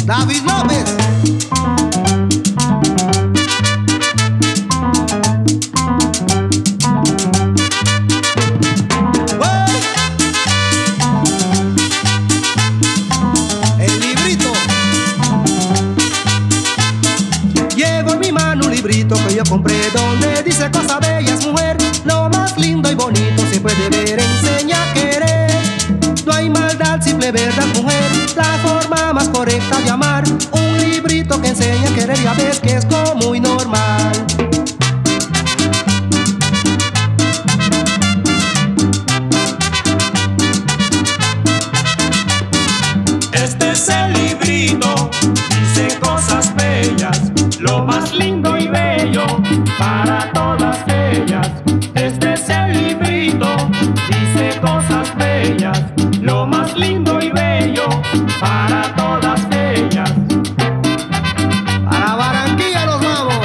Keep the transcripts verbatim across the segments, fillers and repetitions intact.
David López. El librito. Llevo en mi mano un librito que yo compré donde dice cosas bellas, mujer. Lo más lindo y bonito se puede ver, enseña a querer. No hay maldad, simple verdad, mujer. La forma más correcta de amar. Un librito que enseña a querer, ya ves que es como muy normal. Este es el librito, dice cosas bellas, lo más lindo y bello para todas ellas. Este es el librito, dice cosas bellas, lo más lindo y bello para todas ellas. Para Barranquilla nos vamos.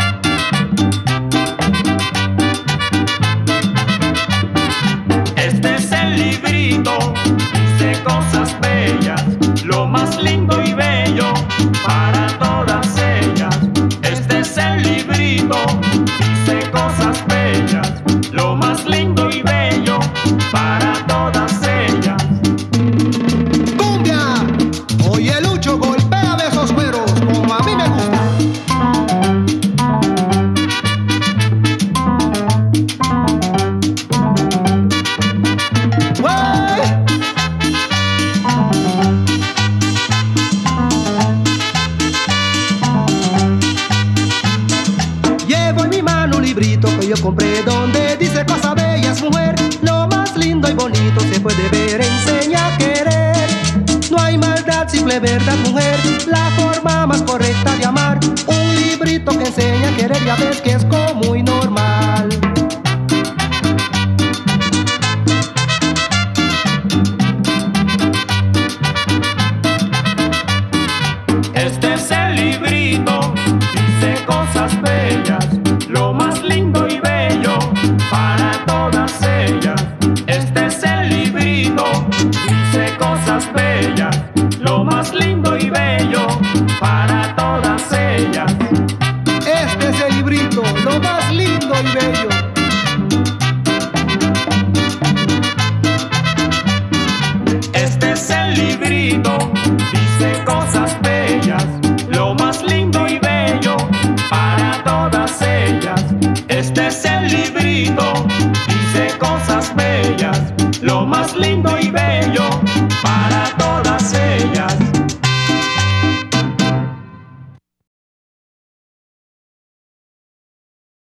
Este es el librito, dice cosas bellas, lo más lindo y bello para todas ellas. Este es el librito, dice cosas bellas, lo más lindo y bello para todas ellas. ¡Cumbia! Oye, Lucho, golpéame esos cueros como a mí me gusta. ¡Wey! Llevo en mi mano un librito que yo compré donde dice cosas bellas, mujer. Lo más lindo y bonito se puede ver, enseña a querer. No hay maldad, simple verdad, mujer. La forma más correcta de amar. Un librito que enseña a querer, ya ves que es como muy normal. Este es el librito, dice cosas bellas, lo más lindo y bello para todas ellas. Este es el librito, dice cosas bellas, lo más lindo y bello para todas ellas. Este es el librito, lo más lindo y bello. Este es el librito, dice cosas bellas, lo más lindo y bello para todas ellas. Este es el librito, dice cosas bellas, lo más lindo y bello